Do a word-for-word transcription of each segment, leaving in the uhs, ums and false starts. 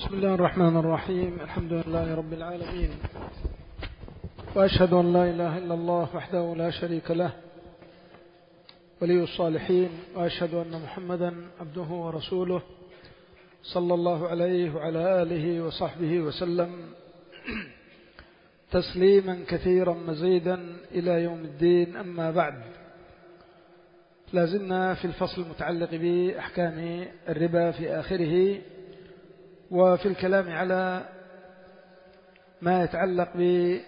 بسم الله الرحمن الرحيم. الحمد لله رب العالمين، وأشهد أن لا إله إلا الله وحده لا شريك له ولي الصالحين، وأشهد أن محمدا عبده ورسوله صلى الله عليه وعلى آله وصحبه وسلم تسليما كثيرا مزيدا إلى يوم الدين. أما بعد، لازلنا في الفصل المتعلق بأحكام الربا في آخره، وفي الكلام على ما يتعلق بما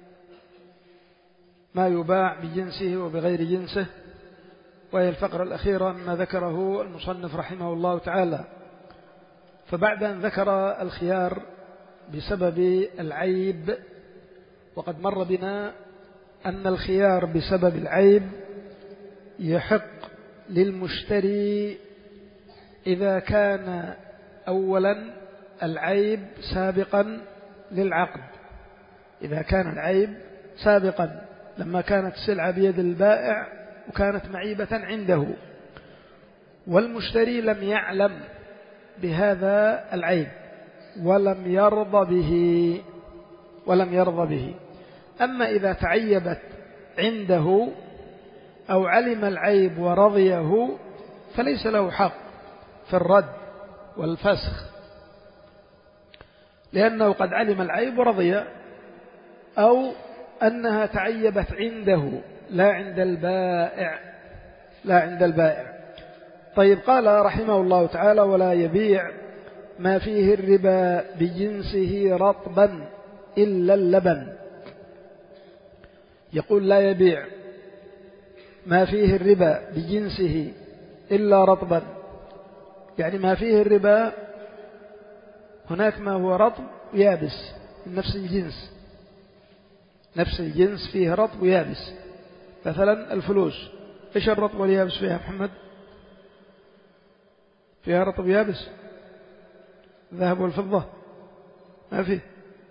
يباع بجنسه وبغير جنسه، وهي الفقرة الأخيرة مما ذكره المصنف رحمه الله تعالى. فبعد أن ذكر الخيار بسبب العيب، وقد مر بنا أن الخيار بسبب العيب يحق للمشتري إذا كان أولا العيب سابقا للعقد، إذا كان العيب سابقا لما كانت السلعة بيد البائع وكانت معيبة عنده والمشتري لم يعلم بهذا العيب ولم يرضى به ولم يرضى به. أما إذا تعيبت عنده أو علم العيب ورضيه فليس له حق في الرد والفسخ، لأنه قد علم العيب ورضي، أو أنها تعيبت عنده لا عند البائع لا عند البائع. طيب، قال رحمه الله تعالى: ولا يبيع ما فيه الربا بجنسه رطبا إلا اللبن. يقول لا يبيع ما فيه الربا بجنسه إلا رطبا، يعني ما فيه الربا هناك ما هو رطب ويابس من نفس الجنس، نفس الجنس فيه رطب ويابس. مثلا الفلوس، إيش الرطب واليابس فيها محمد؟ فيها رطب ويابس. الذهب والفضة ما فيه.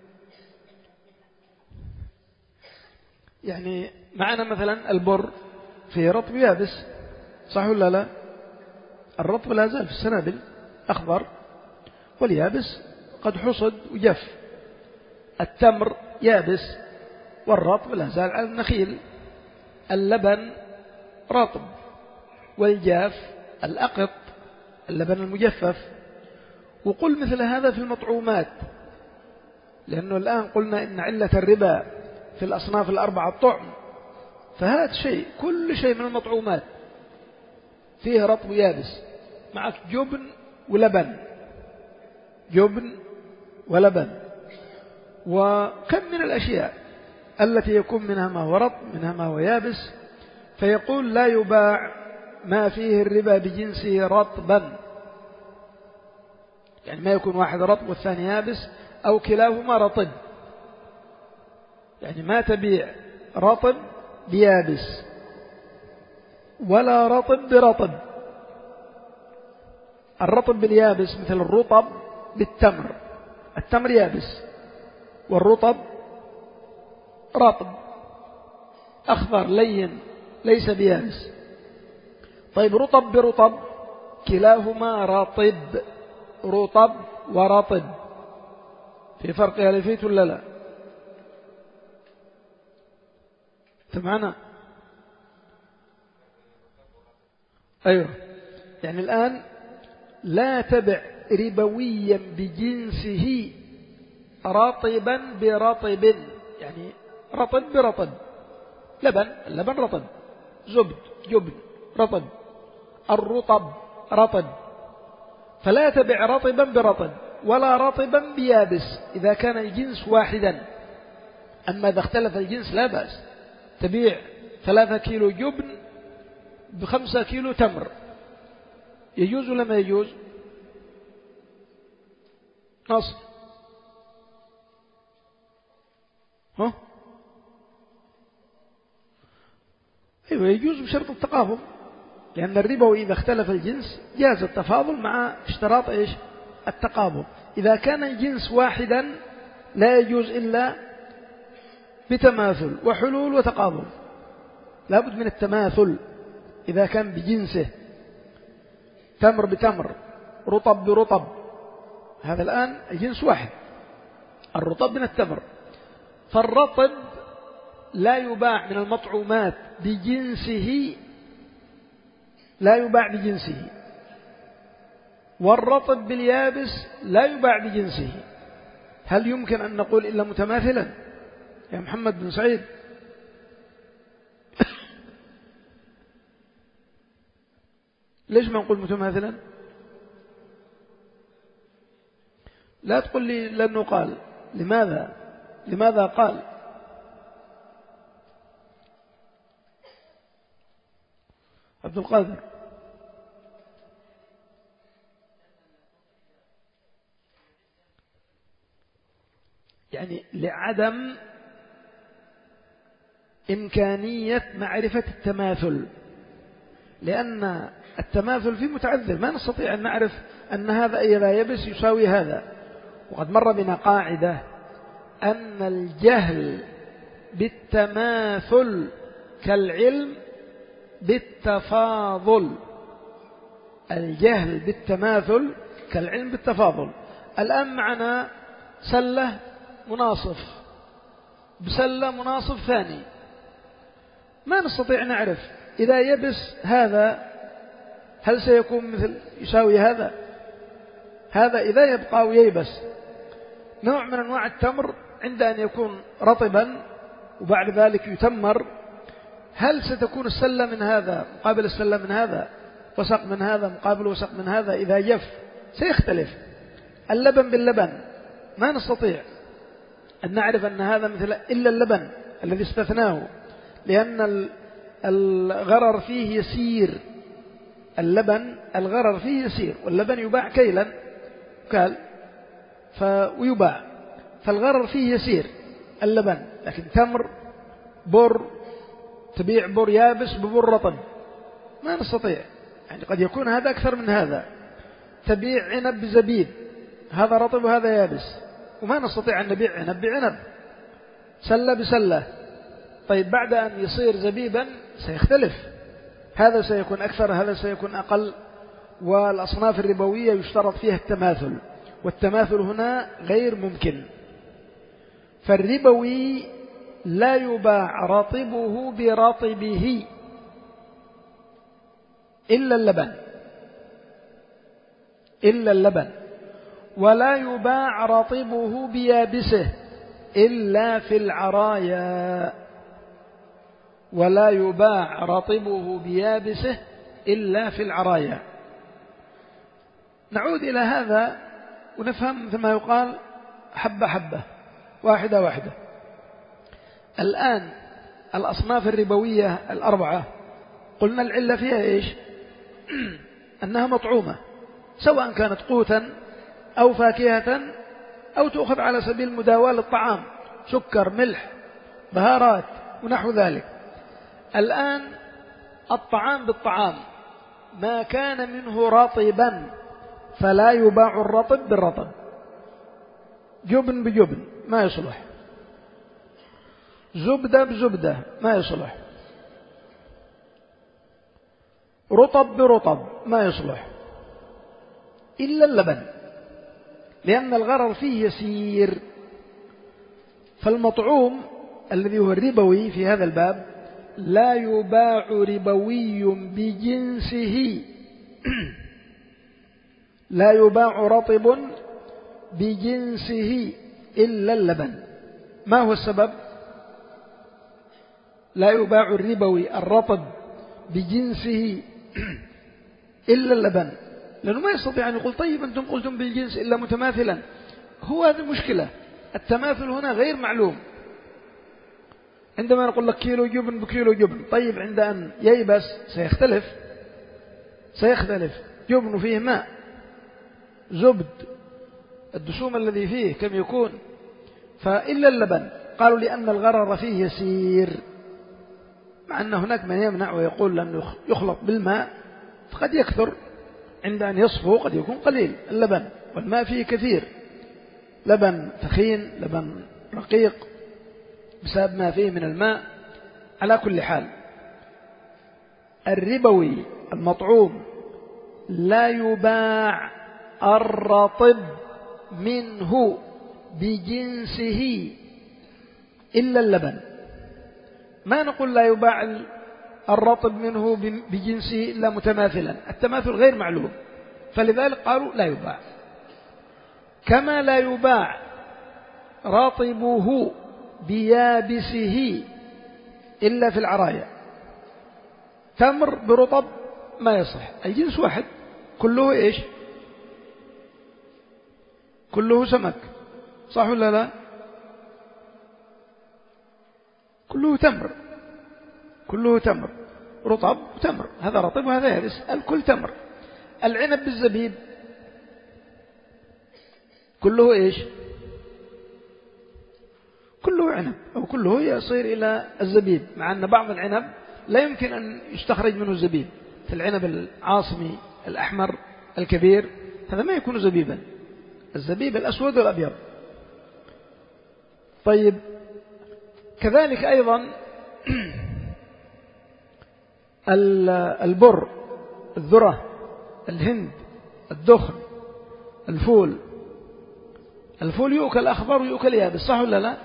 يعني معنا مثلا البر فيه رطب ويابس، صح ولا لا؟ الرطب لا زال في السنابل أخضر، واليابس قد حصد وجف. التمر يابس والرطب لا زال على النخيل. اللبن رطب والجاف الأقط، اللبن المجفف. وقل مثل هذا في المطعومات، لأنه الآن قلنا إن علة الربا في الأصناف الأربعة الطعم، فهذا شيء، كل شيء من المطعومات فيه رطب ويابس. معك جبن ولبن، جبن ولبن. وكم من الأشياء التي يكون منها ما هو رطب منها ما هو يابس. فيقول لا يباع ما فيه الربا بجنسه رطبا، يعني ما يكون واحد رطب والثاني يابس أو كلاهما رطب، يعني ما تبيع رطب بيابس ولا رطب برطب. الرطب باليابس مثل الرطب بالتمر، التمر يابس والرطب رطب أخضر لين ليس بيابس. طيب، رطب برطب كلاهما رطب، رطب ورطب، في فرق يا لفيت ولا لا؟ تمعنا؟ أيوه. يعني الآن لا تبع ربويا بجنسه رطبا برطب، يعني رطب برطب. لبن، اللبن رطب. زبد، جبن رطب. الرطب رطب. فلا تبع رطبا برطب ولا رطبا بيابس إذا كان الجنس واحدا. أما إذا اختلف الجنس لا بأس، تبيع ثلاثة كيلو جبن بخمسة كيلو تمر، يجوز ولا ما يجوز؟ نص ها؟ أيوة، يجوز بشرط التقابل، لأن الربا إذا اختلف الجنس جاز التفاضل مع اشتراط إيش؟ التقابل. إذا كان الجنس واحدا لا يجوز إلا بتماثل وحلول وتقابل، لا بد من التماثل. إذا كان بجنسه تمر بتمر، رطب برطب، هذا الآن جنس واحد، الرطب من التمر، فالرطب لا يباع من المطعومات بجنسه، لا يباع بجنسه، والرطب باليابس لا يباع بجنسه. هل يمكن أن نقول إلا متماثلا يا محمد بن سعيد؟ ليش ما نقول متماثلا؟ لا تقول لي لأنه قال. لماذا؟ لماذا قال؟ عبد القادر. يعني لعدم إمكانية معرفة التماثل، لأن التماثل فيه متعذر، ما نستطيع أن نعرف أن هذا إذا يبس يساوي هذا. وقد مر بنا قاعدة أن الجهل بالتماثل كالعلم بالتفاضل. الجهل بالتماثل كالعلم بالتفاضل. الآن معنا سلة مناصف بسلة مناصف ثاني، ما نستطيع نعرف إذا يبس هذا هل سيكون مثل يساوي هذا. هذا إذا يبقى وييبس. نوع من أنواع التمر عند أن يكون رطبا وبعد ذلك يتمر، هل ستكون السلة من هذا مقابل السلة من هذا، وسق من هذا مقابل وسق من هذا؟ إذا جف سيختلف. اللبن باللبن ما نستطيع أن نعرف أن هذا مثل إلا اللبن الذي استثناه، لأن الغرر فيه يسير. اللبن الغرر فيه يسير، واللبن يباع كيلا كال ويباع، فالغرر فيه يسير اللبن. لكن تمر بر تبيع بر يابس ببر رطب ما نستطيع، يعني قد يكون هذا أكثر من هذا. تبيع عنب بزبيب، هذا رطب وهذا يابس، وما نستطيع أن نبيع عنب بعنب، سلة بسلة. طيب بعد أن يصير زبيبا سيختلف، هذا سيكون أكثر هذا سيكون أقل. والأصناف الربوية يشترط فيها التماثل، والتماثل هنا غير ممكن. فالربوي لا يباع رطبه برطبه إلا اللبن إلا اللبن ولا يباع رطبه بيابسه إلا في العرايا ولا يباع رطبه بيابسه إلا في العرايا. نعود إلى هذا ونفهم مثل ما يقال حبة حبة واحدة واحدة. الآن الأصناف الربوية الأربعة قلنا العلة فيها إيش؟ أنها مطعومة، سواء كانت قوتا أو فاكهة أو تأخذ على سبيل المداواة للطعام، سكر ملح بهارات ونحو ذلك. الآن الطعام بالطعام ما كان منه رطبا فلا يباع الرطب بالرطب. جبن بجبن ما يصلح، زبدة بزبدة ما يصلح، رطب برطب ما يصلح إلا اللبن، لأن الغرر فيه يسير. فالمطعوم الذي هو الربوي في هذا الباب لا يباع ربوي بجنسه لا يباع رطب بجنسه إلا اللبن. ما هو السبب؟ لا يباع الربوي الرطب بجنسه إلا اللبن، لأنه ما يستطيع أن يقول طيب أنتم قلتم بالجنس إلا متماثلا. هو هذه المشكلة، التماثل هنا غير معلوم. عندما نقول لك كيلو جبن بكيلو جبن، طيب عند أن ييبس سيختلف سيختلف جبن فيه ماء، زبد الدسوم الذي فيه كم يكون، فإلا اللبن. قالوا لأن الغرر فيه يسير، مع أن هناك من يمنع ويقول لأنه يخلط بالماء فقد يكثر، عند أن يصفو قد يكون قليل اللبن، والماء فيه كثير، لبن ثخين لبن رقيق بسبب ما فيه من الماء. على كل حال الربوي المطعوم لا يباع الرطب منه بجنسه إلا اللبن. ما نقول لا يباع الرطب منه بجنسه إلا متماثلا، التماثل غير معلوم، فلذلك قالوا لا يباع. كما لا يباع رطبه بيابسه إلا في العرايا. تمر برطب ما يصح، الجنس واحد كله إيش؟ كله سمك، صح ولا لا؟ كله تمر، كله تمر، رطب وتمر، هذا رطب وهذا يابس، الكل تمر. العنب بالزبيب كله إيش؟ كله عنب أو كله يصير إلى الزبيب، مع أن بعض العنب لا يمكن أن يستخرج منه الزبيب. في العنب العاصمي الأحمر الكبير هذا ما يكون زبيبا، الزبيب الأسود والأبيض. طيب كذلك أيضا البر، الذرة، الهند، الدخن، الفول. الفول يؤكل أخضر ويؤكل يابس، صح ولا لا؟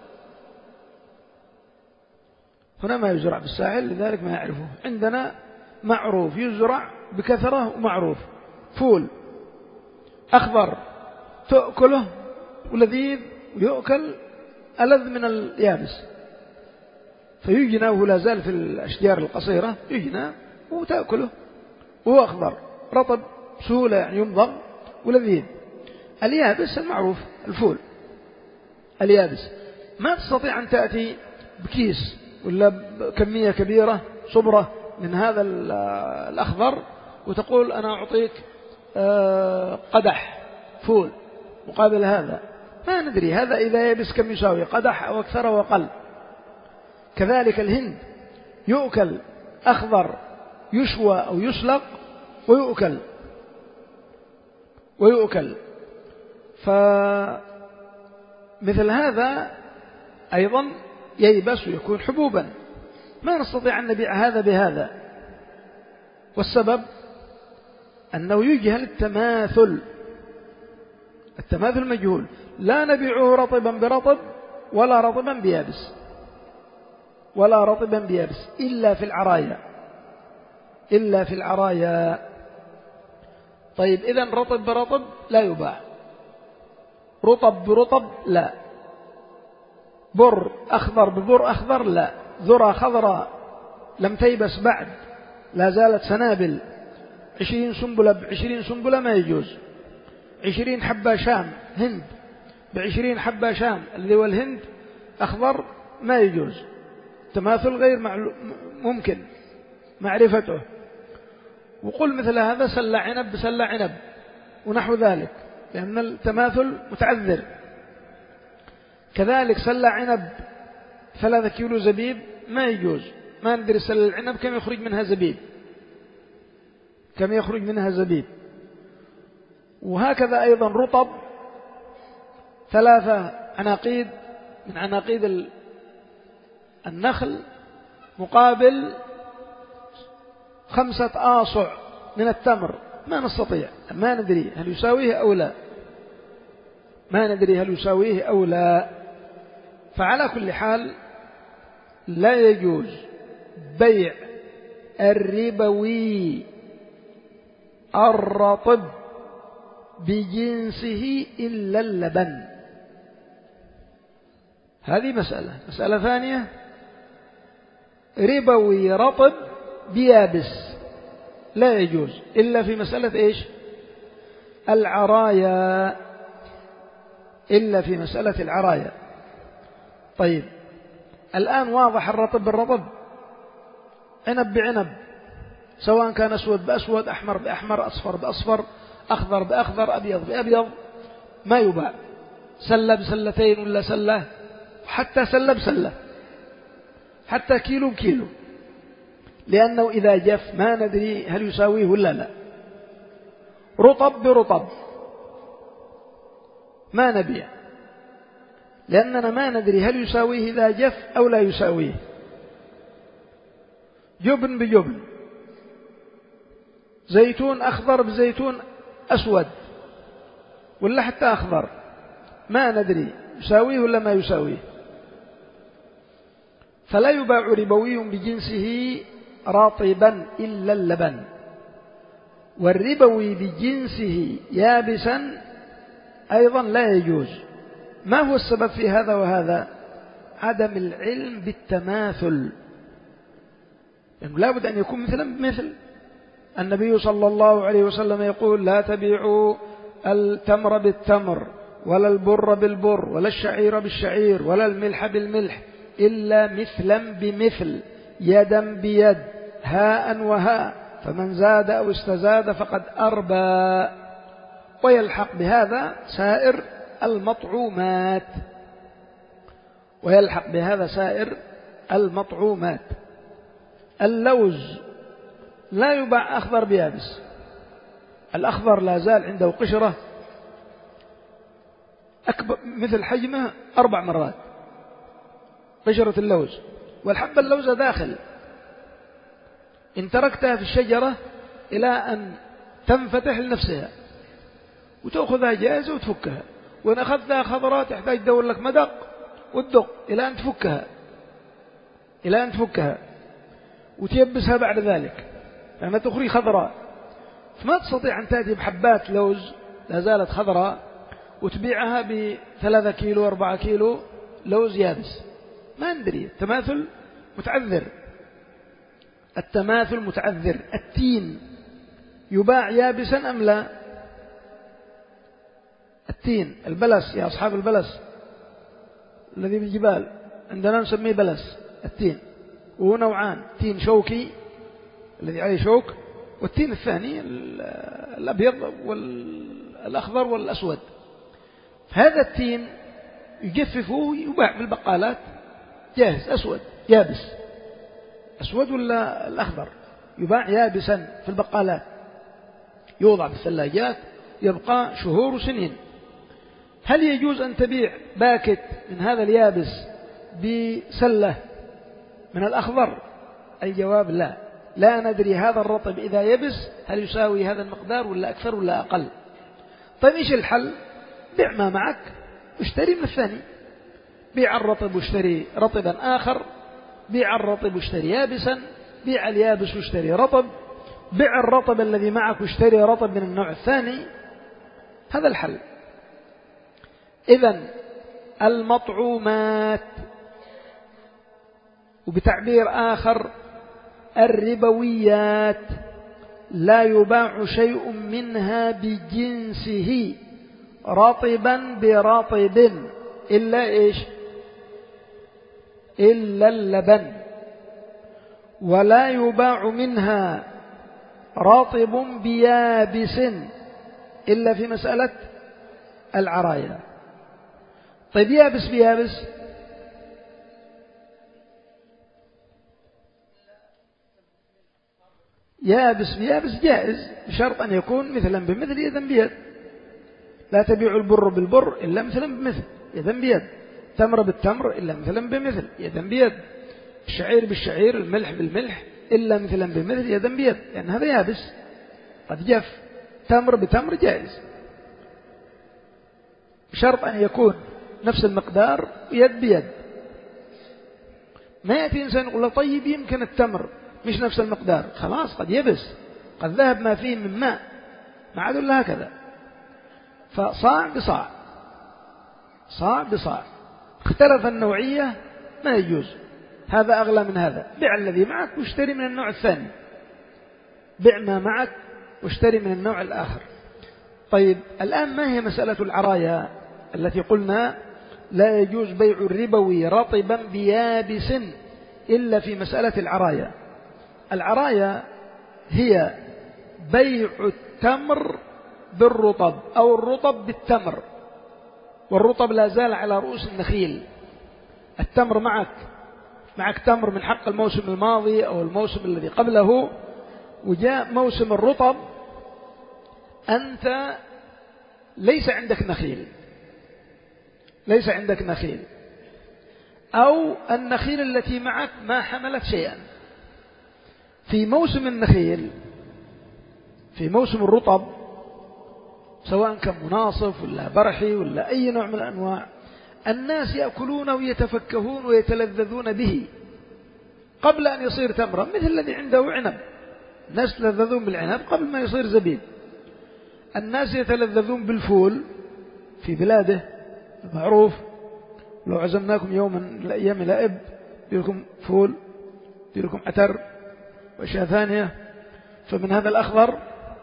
هنا ما يزرع بالساحل لذلك ما يعرفه، عندنا معروف يزرع بكثرة ومعروف. فول أخضر تأكله ولذيذ ويؤكل ألذ من اليابس، فيجنى وهو لا زال في الأشجار القصيرة، يجنى وتأكله وهو أخضر رطب سهولة، يعني يمضغ ولذيذ. اليابس المعروف الفول اليابس، ما تستطيع أن تأتي بكيس ولا كمية كبيرة صبرة من هذا الأخضر وتقول أنا أعطيك قدح فول مقابل هذا، ما ندري هذا إذا يابس كم يساوي، قدح أو أكثر وأقل. كذلك الهند يؤكل أخضر يشوى أو يسلق ويؤكل ويؤكل فمثل هذا أيضا ييبس ويكون حبوبا، ما نستطيع أن نبيع هذا بهذا، والسبب أنه يجهل التماثل، التماثل مجهول، لا نبيعه رطبا برطب ولا رطبا بيابس ولا رطبا بيابس إلا في العرايا، إلا في العرايا. طيب إذن رطب برطب لا يباع، رطب برطب لا، بر أخضر ببر أخضر لا، ذرة خضراء لم تيبس بعد لا زالت سنابل عشرين سنبلة بعشرين سنبلة ما يجوز. عشرين حبة شام هند بعشرين حبة شام اللي هو الهند أخضر ما يجوز، تماثل غير ممكن معرفته. وقل مثل هذا سلة عنب بسلة عنب ونحو ذلك، لأن التماثل متعذر. كذلك سلة عنب ثلاثة كيلو زبيب ما يجوز، ما ندري سلة العنب كم يخرج منها زبيب، كم يخرج منها زبيب. وهكذا أيضا رطب ثلاثة عناقيد من عناقيد النخل مقابل خمسة آصع من التمر، ما نستطيع، ما ندري هل يساويه أو لا، ما ندري هل يساويه أو لا. فعلى كل حال لا يجوز بيع الربوي الرطب بجنسه إلا اللبن. هذه مسألة. مسألة ثانية ربوي رطب بيابس لا يجوز إلا في مسألة إيش؟ العرايا، إلا في مسألة العرايا. طيب الآن واضح الرطب بالرطب، عنب بعنب، سواء كان أسود بأسود، أحمر بأحمر، أصفر بأصفر، أخضر بأخضر، أبيض بأبيض، ما يباع. سلة بسلتين ولا سلة، حتى سلة بسلة، حتى كيلو بكيلو، لأنه إذا جف ما ندري هل يساويه ولا لا. رطب برطب ما نبيع، لأننا ما ندري هل يساويه إذا جف أو لا يساويه. جبن بجبن، زيتون أخضر بزيتون أسود، ولا حتى أخضر ما ندري يساويه ولا ما يساويه. فلا يباع ربوي بجنسه رطبا إلا اللبن، والربوي بجنسه يابسا أيضا لا يجوز. ما هو السبب في هذا وهذا؟ عدم العلم بالتماثل، يعني لا بد أن يكون مثلا بمثل. النبي صلى الله عليه وسلم يقول: لا تبيعوا التمر بالتمر ولا البر بالبر ولا الشعير بالشعير ولا الملح بالملح إلا مثلا بمثل، يدا بيد، هاء وهاء، فمن زاد أو استزاد فقد أربى. ويلحق بهذا سائر المطعومات ويلحق بهذا سائر المطعومات. اللوز لا يباع أخضر بيابس، الأخضر لا زال عنده قشرة أكبر مثل حجمه أربع مرات، قشرة اللوز، والحبة اللوزة داخل، إن تركتها في الشجرة إلى أن تنفتح لنفسها وتأخذها جاهزة وتفكها، وإن أخذتها خضراء تحتاج تدور لك مدق وتدق إلى أن تفكها إلى أن تفكها وتيبسها بعد ذلك لما تخرج خضراء. فما تستطيع أن تأتي بحبات لوز لا زالت خضراء وتبيعها بثلاثة كيلو أربعة كيلو لوز يابس. ما ندري، التماثل متعذر، التماثل متعذر. التين يباع يابسا أم لا؟ التين البلس يا أصحاب البلس الذي بالجبال عندنا نسميه بلس التين، وهو نوعان: تين شوكي الذي عليه شوك، والتين الثاني الأبيض والأخضر والأسود. هذا التين يجففوه يباع في البقالات جاهز أسود يابس. أسود ولا الأخضر؟ يباع يابسا في البقالات، يوضع في الثلاجات يبقى شهور وسنين. هل يجوز أن تبيع باكت من هذا اليابس بسلة من الأخضر؟ الجواب لا. لا ندري هذا الرطب إذا يبس هل يساوي هذا المقدار ولا أكثر ولا أقل. طيب إيش الحل؟ بيع ما معك واشتري من الثاني، بيع الرطب واشتري رطبا آخر، بيع الرطب واشتري يابسا، بيع اليابس واشتري رطب، بيع الرطب الذي معك واشتري رطب من النوع الثاني. هذا الحل. إذن المطعومات، وبتعبير آخر الربويات، لا يباع شيء منها بجنسه رطبا برطب إلا إيش؟ إلا اللبن. ولا يباع منها رطب بيابس إلا في مسألة العرايا. طيب يابس بيابس؟ يابس بيابس جائز بشرط أن يكون مثلا بمثل يدا بيد. لا تبيع البر بالبر إلا مثلا بمثل يدا بيد، تمر بالتمر إلا مثلا بمثل يدا بيد، الشعير بالشعير، الملح بالملح إلا مثلا بمثل يدا بيد، لأن هذا يابس قد جف. تمر بتمر جائز بشرط أن يكون نفس المقدار يد بيد. ما يأتي إنسان يقول له طيب يمكن التمر مش نفس المقدار، خلاص قد يبس، قد ذهب ما فيه من ماء، ما عاد إلا هكذا. فصاع بصاع، صاع بصاع، اختلف النوعية ما يجوز، هذا أغلى من هذا. بيع الذي معك واشتري من النوع الثاني، بيع ما معك واشتري من النوع الآخر. طيب الآن ما هي مسألة العرايا التي قلنا لا يجوز بيع الربوي رطبا بيابس إلا في مسألة العرايا؟ العرايا هي بيع التمر بالرطب أو الرطب بالتمر، والرطب لا زال على رؤوس النخيل. التمر معك معك تمر من حق الموسم الماضي أو الموسم الذي قبله، وجاء موسم الرطب أنت ليس عندك نخيل، ليس عندك نخيل، أو النخيل التي معك ما حملت شيئا. في موسم النخيل، في موسم الرطب، سواء كان مناصف ولا برحي ولا أي نوع من الأنواع، الناس يأكلونه ويتفكهون ويتلذذون به قبل أن يصير تمرا، مثل الذي عنده عنب، الناس يتلذذون بالعنب قبل ما يصير زبيب. الناس يتلذذون بالفول في بلاده معروف، لو عزمناكم يوما من الأيام إلى إب يلكم فول يلكم عتر وأشياء ثانية، فمن هذا الأخضر،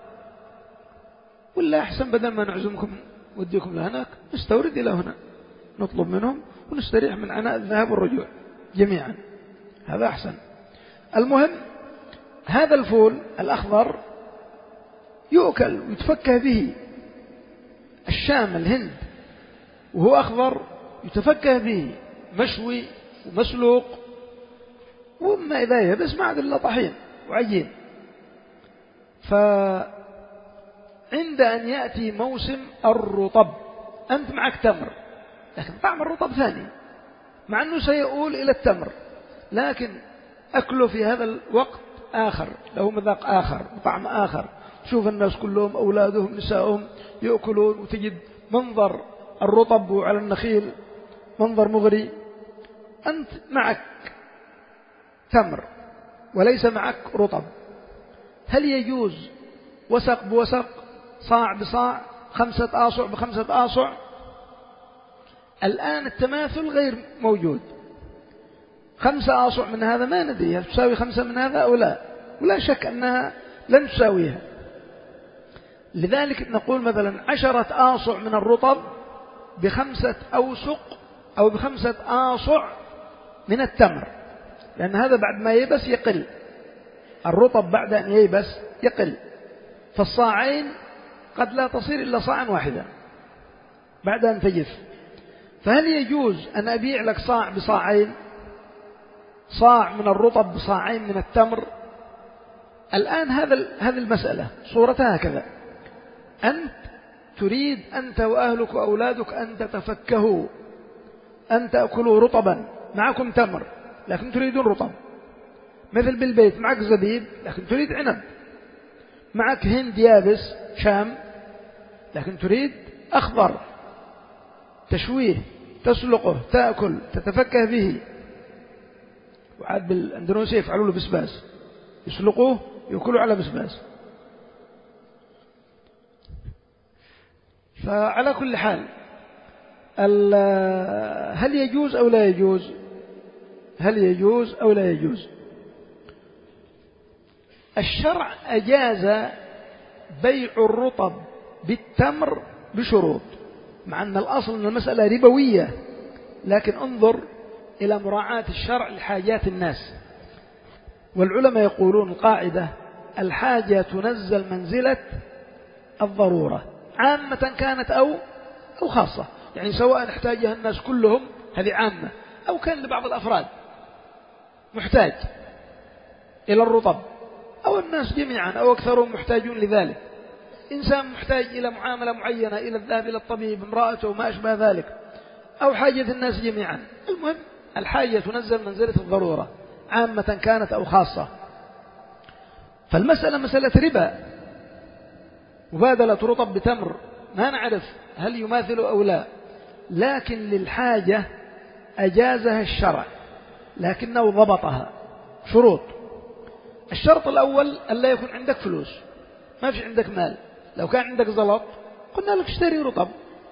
ولا أحسن بدل ما نعزمكم وديكم لهناك نستورد إلى هنا، نطلب منهم ونستريح من عناء الذهاب والرجوع جميعا، هذا أحسن. المهم هذا الفول الأخضر يؤكل ويتفكه به، الشام الهند وهو أخضر يتفكه به، مشوي ومسلوق، وما إذا يبس ما عاد إلا طحين وعجين. فعند أن يأتي موسم الرطب أنت معك تمر، لكن طعم الرطب ثاني، مع أنه سيؤول إلى التمر، لكن أكله في هذا الوقت آخر، له مذاق آخر وطعم آخر. تشوف الناس كلهم أولادهم نسائهم يأكلون، وتجد منظر الرطب على النخيل منظر مغري. أنت معك تمر وليس معك رطب، هل يجوز وسق بوسق، صاع بصاع، خمسة آصع بخمسة آصع؟ الآن التماثل غير موجود، خمسة آصع من هذا ما ندري هل تساوي خمسة من هذا أو لا، ولا شك أنها لن تساويها. لذلك نقول مثلا عشرة آصع من الرطب بخمسة أوسق أو بخمسة آصع من التمر، لأن هذا بعد ما ييبس يقل، الرطب بعد أن ييبس يقل، فالصاعين قد لا تصير إلا صاعا واحدا بعد أن تجف. فهل يجوز أن أبيع لك صاع بصاعين، صاع من الرطب بصاعين من التمر؟ الآن هذا هذه المسألة صورتها هكذا، أنت تريد أنت وأهلك وأولادك أن تتفكهوا، أن تأكلوا رطبا، معكم تمر لكن تريدون رطب، مثل بالبيت معك زبيب لكن تريد عنب، معك هند يابس شام لكن تريد أخضر، تشويه تسلقه تأكل تتفكه به. وعاد بالأندونيسيا يفعلوا له بسباس، يسلقوه يأكلوا على بسباس. فعلى كل حال هل يجوز أو لا يجوز؟ هل يجوز أو لا يجوز؟ الشرع أجاز بيع الرطب بالتمر بشروط، مع أن الأصل أن المسألة ربوية، لكن انظر إلى مراعاة الشرع لحاجات الناس. والعلماء يقولون القاعدة الحاجة تنزل منزلة الضرورة، عامة كانت أو أو خاصة، يعني سواء احتاجها الناس كلهم هذه عامة، أو كان لبعض الأفراد محتاج إلى الرطب، أو الناس جميعا أو أكثرهم محتاجون لذلك، إنسان محتاج إلى معاملة معينة، إلى الذهاب إلى الطبيب، امرأته وما أشبه ذلك، أو حاجة الناس جميعا. المهم الحاجة تنزل منزلة الضرورة، عامة كانت أو خاصة. فالمسألة مسألة ربا، مبادلة رطب بتمر، ما نعرف هل يماثل أو لا، لكن للحاجة أجازها الشرع، لكنه ضبطها شروط. الشرط الأول ألا يكون عندك فلوس، ما في عندك مال. لو كان عندك زلط قلنا لك اشتري رطب،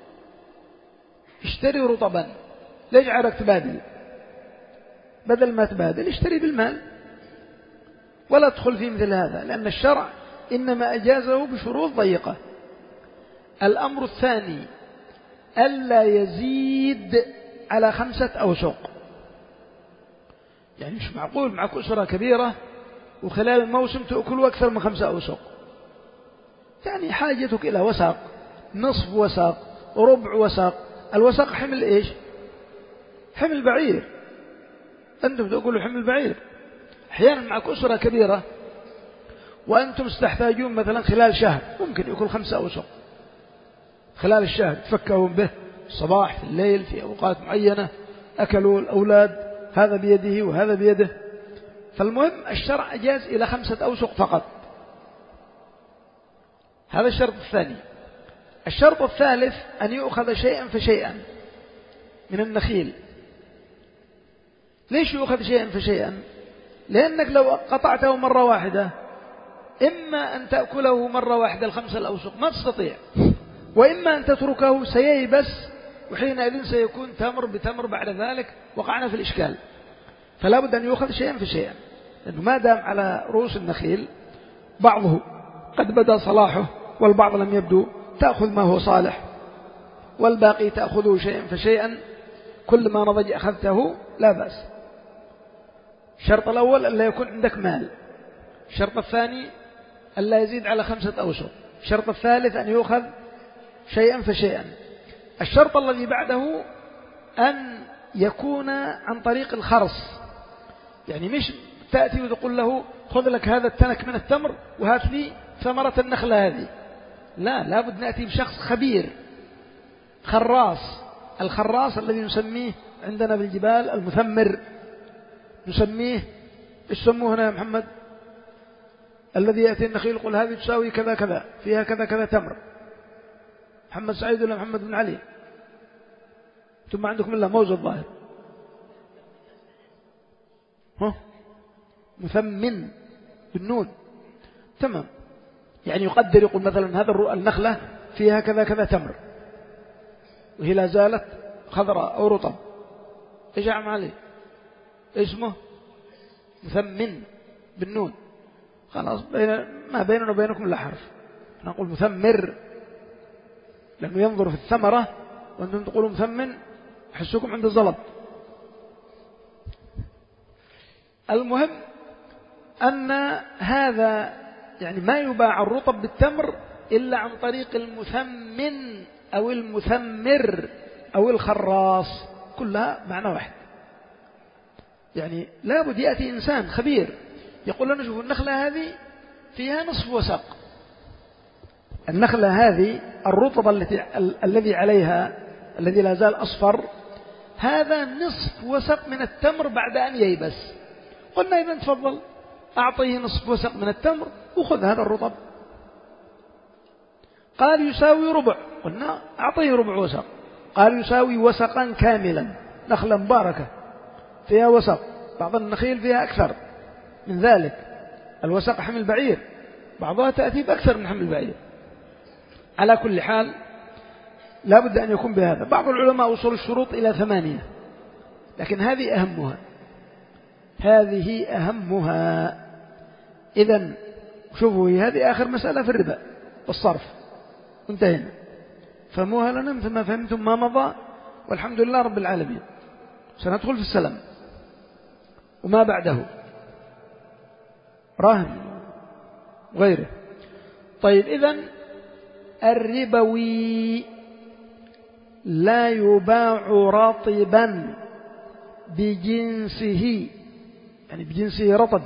اشتري رطبا، ليش جعلك تبادل؟ بدل ما تبادل اشتري بالمال، ولا تدخل في مثل هذا، لأن الشرع إنما أجازه بشروط ضيقة. الأمر الثاني ألا يزيد على خمسة أوسق، يعني مش معقول معك أسرة كبيرة وخلال الموسم تأكلوا أكثر من خمسة أوسق، يعني حاجتك إلى وسق، نصف وسق، ربع وسق. الوسق حمل إيش؟ حمل بعير، أنتم تقولوا حمل بعير. أحيانا معك أسرة كبيرة وأنتم ستحتاجون مثلا خلال شهر ممكن يأكل خمسة أوسق خلال الشهر، تفكرون به الصباح في الليل في أوقات معينة، أكلوا الأولاد هذا بيده وهذا بيده. فالمهم الشرع أجاز إلى خمسة أوسق فقط، هذا الشرط الثاني. الشرط الثالث أن يؤخذ شيئا فشيئا من النخيل. ليش يؤخذ شيئا فشيئا؟ لأنك لو قطعته مرة واحدة إما أن تأكله مرة واحدة الخمسة الأوسق ما تستطيع، وإما أن تتركه سييبس، وحينئذ سيكون تمر بتمر بعد ذلك، وقعنا في الإشكال. فلا بد أن يؤخذ شيئا فشيئا، لأنه ما دام على رؤوس النخيل بعضه قد بدأ صلاحه والبعض لم يبدو، تأخذ ما هو صالح، والباقي تأخذه شيئا فشيئا، كل ما نضج أخذته لا بأس. الشرط الأول أن لا يكون عندك مال. الشرط الثاني أن لا يزيد على خمسة أوسق. الشرط الثالث أن يؤخذ شيئا فشيئا. الشرط الذي بعده أن يكون عن طريق الخرص، يعني مش تأتي وتقول له خذ لك هذا التنك من التمر وهات لي ثمرة النخلة هذه، لا، لابد نأتي بشخص خبير خراص. الخراص الذي نسميه عندنا بالجبال المثمر، نسميه إيش سموه هنا يا محمد؟ الذي يأتي النخيل يقول هذه تساوي كذا كذا، فيها كذا كذا تمر. محمد سعيد ولا محمد بن علي؟ ثم عندكم إلا موز الظاهر. ها مثمن بالنون، تمام. يعني يقدر، يقول مثلا هذا النخلة فيها كذا كذا تمر وهي لا زالت خضراء أو رطب، إيش أعمل عليه؟ اسمه مثمن بالنون. خلاص بين ما بيننا وبينكم لا حرف، نقول مثمر لأنه ينظر في الثمرة، وأنتم تقولوا مثمن حسوكم عند الزلط. المهم أن هذا يعني ما يباع الرطب بالتمر إلا عن طريق المثمن أو المثمر أو الخراص، كلها معنى واحد. يعني لابد يأتي إنسان خبير يقول لنا شوفوا النخلة هذه فيها نصف وسق، النخلة هذه الرطب التي الذي عليها الذي لا زال أصفر هذا نصف وسق من التمر بعد أن ييبس. قلنا إذا تفضل أعطيه نصف وسق من التمر وخذ هذا الرطب. قال يساوي ربع، قلنا أعطيه ربع وسق. قال يساوي وسقا كاملا، نخلة مباركة فيها وسق، بعض النخيل فيها أكثر من ذلك. الوسق حمل بعير، بعضها تأتي بأكثر من حمل بعير. على كل حال لا بد أن يكون بهذا. بعض العلماء وصل الشروط إلى ثمانية، لكن هذه أهمها، هذه أهمها. إذن شوفوا هذه آخر مسألة في الربا والصرف، انتهينا. فهموها لنا مثل ما فهمتم ما مضى، والحمد لله رب العالمين. سندخل في السلام وما بعده راهن غيره. طيب إذن الربوي لا يباع رطبا بجنسه، يعني بجنسه رطب،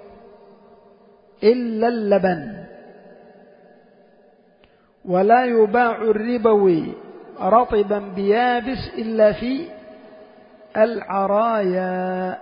إلا اللبن. ولا يباع الربوي رطبا بيابس إلا في العرايا.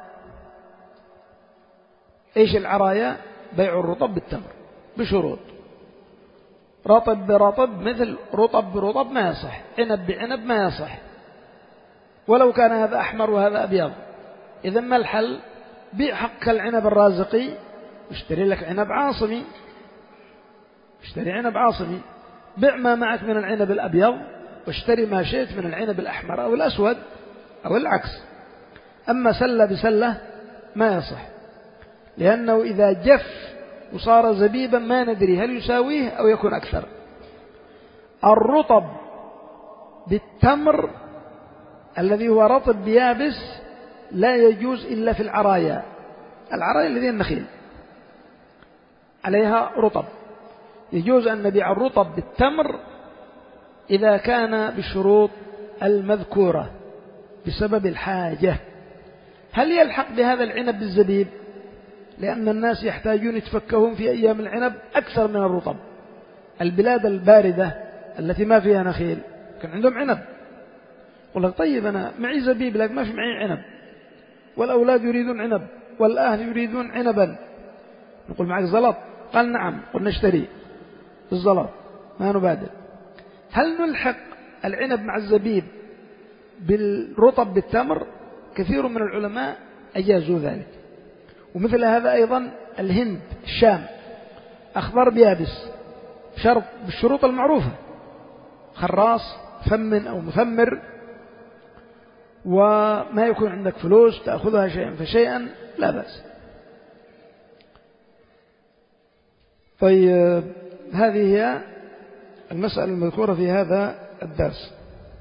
إيش العرايا؟ بيع الرطب بالتمر بشروط. رطب برطب مثل رطب برطب ما يصح، عنب بعنب ما يصح، ولو كان هذا أحمر وهذا أبيض. إذا ما الحل؟ بيع حق العنب الرازقي اشتري لك عنب عاصمي، اشتري عنب عاصمي. بيع ما معك من العنب الأبيض واشتري ما شئت من العنب الأحمر أو الأسود أو العكس. أما سلة بسلة ما يصح، لأنه إذا جف وصار زبيبا ما ندري هل يساويه أو يكون أكثر. الرطب بالتمر الذي هو رطب بيابس لا يجوز إلا في العرايا. العرايا الذي النخيل عليها رطب، يجوز أن نبيع الرطب بالتمر إذا كان بالشروط المذكورة بسبب الحاجة. هل يلحق بهذا العنب بالزبيب؟ لأن الناس يحتاجون يتفكهون في أيام العنب أكثر من الرطب. البلاد الباردة التي ما فيها نخيل كان عندهم عنب، قل لك طيب أنا معي زبيب لكن ما في معي عنب، والأولاد يريدون عنب والأهل يريدون عنبا، نقول معك زلط؟ قال نعم، قل نشتري الزلط ما نبادل. هل نلحق العنب مع الزبيب بالرطب بالتمر؟ كثير من العلماء أجازوا ذلك. ومثل هذا أيضا الهند الشام أخضر بيابس شرط بالشروط المعروفة، خراص ثمن أو مثمر، وما يكون عندك فلوس تأخذها شيئا فشيئا لا بأس. طيب هذه هي المسألة المذكورة في هذا الدرس.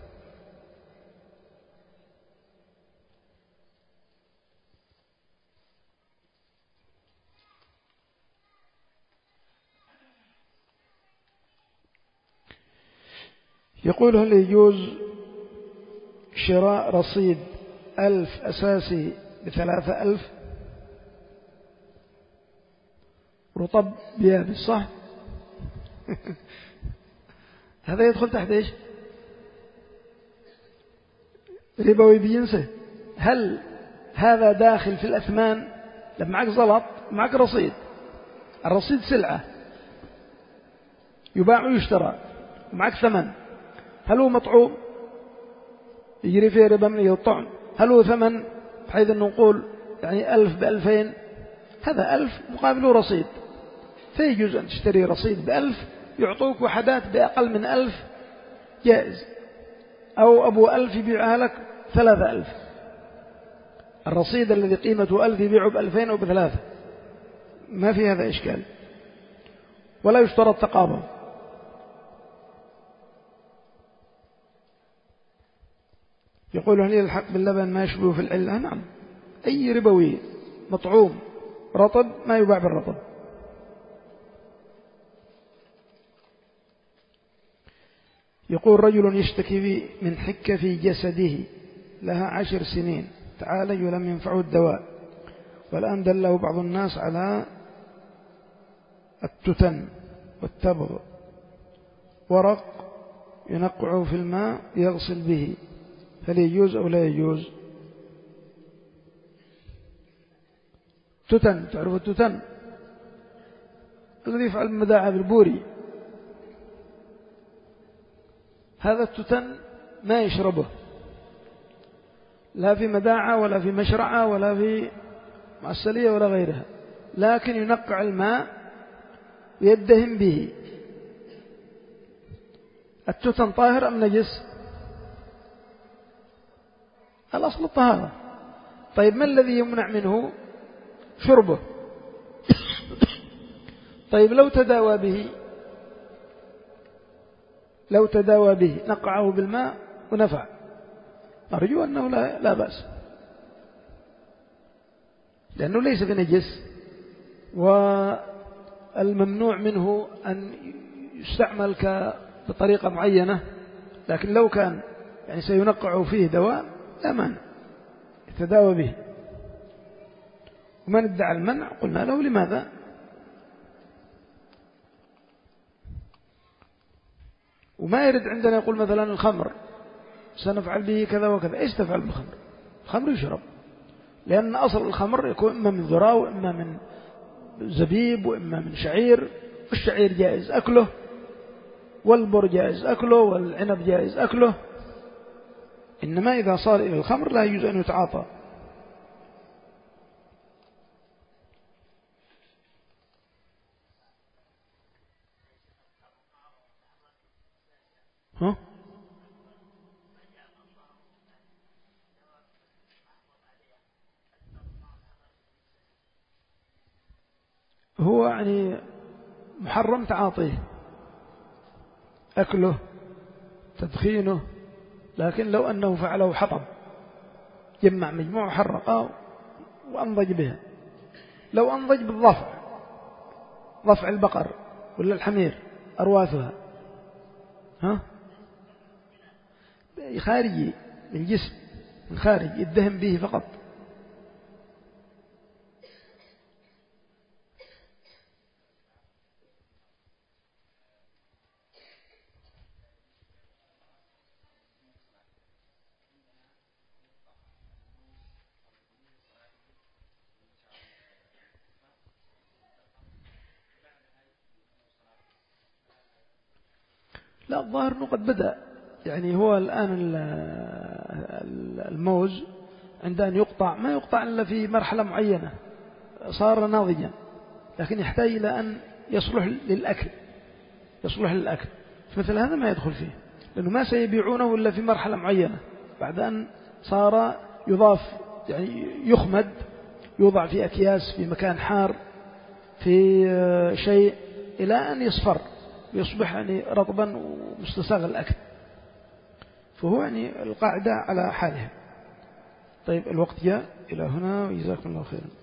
يقول هل يجوز شراء رصيد ألف أساسي بثلاثة ألف رطب بيابس صح؟ هذا يدخل تحت إيش؟ ربوي بينسه. هل هذا داخل في الأثمان؟ لما معك زلط معك رصيد، الرصيد سلعة يباع ويشترى ومعك ثمن، هل هو مطعوم يجري فيه ربا من الطعم؟ هل هو ثمن بحيث أن نقول يعني ألف بألفين؟ هذا ألف مقابله رصيد، فيجوز أن تشتري رصيد بألف يعطوك وحدات بأقل من ألف جائز، أو أبو ألف يبيعها لك ثلاثة ألف، الرصيد الذي قيمته ألف يبيعه بألفين أو بثلاثة، ما في هذا إشكال، ولا يشترط تقابل. يقول هل يلحق باللبن ما يشبه في العلة؟ نعم، أي ربوي مطعوم رطب ما يباع بالرطب. يقول رجل يشتكي من حكة في جسده لها عشر سنين، تعالج ولم ينفعه الدواء، والآن دله بعض الناس على التتن والتبغ، ورق ينقعه في الماء يغسل به، هل يجوز أو لا يجوز؟ تتن، تعرف التتن الذي يفعل المداعة بالبوري، هذا التتن ما يشربه لا في مداعة ولا في مشرعة ولا في معسلية ولا غيرها، لكن ينقع الماء ويدهن به. التتن طاهر أم نجس؟ الأصل الطهارة. طيب ما الذي يمنع منه شربه؟ طيب لو تداوى به، لو تداوى به نقعه بالماء ونفع، أرجو أنه لا, لا بأس، لأنه ليس بنجس، والممنوع منه أن يستعمل بطريقة معينة، لكن لو كان يعني سينقع فيه دواء لا مانع يتداوى به. ومن ادعى المنع قلنا له لماذا؟ وما يرد عندنا يقول مثلا الخمر سنفعل به كذا وكذا، ايش تفعل بالخمر؟ الخمر يشرب، لأن أصل الخمر يكون إما من ذرة وإما من زبيب وإما من شعير، والشعير جائز أكله، والبر جائز أكله، والعنب جائز أكله، إنما إذا صار إلى الخمر لا يجوز أن يتعاطى. ها؟ هو يعني محرم تعاطيه، أكله تدخينه، لكن لو أنه فعله حطب جمع مجموعة حرقه وأنضج بها، لو أنضج بالضفع، ضفع البقر ولا الحمير أرواثها، ها خارجي من الجسم، من خارج يدهن به فقط. لا، الظاهر أنه قد بدأ، يعني هو الآن الموز عند أن يقطع ما يقطع إلا في مرحلة معينة، صار ناضجا، لكن يحتاج إلى أن يصلح للأكل يصلح للأكل مثل هذا ما يدخل فيه، لأنه ما سيبيعونه إلا في مرحلة معينة، بعد أن صار يضاف يعني يخمد، يوضع في أكياس في مكان حار في شيء إلى أن يصفر ويصبح يعني رطبا ومستساغ الأكل، فهو يعني القاعدة على حالها. طيب الوقت جاء إلى هنا، وجزاكم الله خيرا.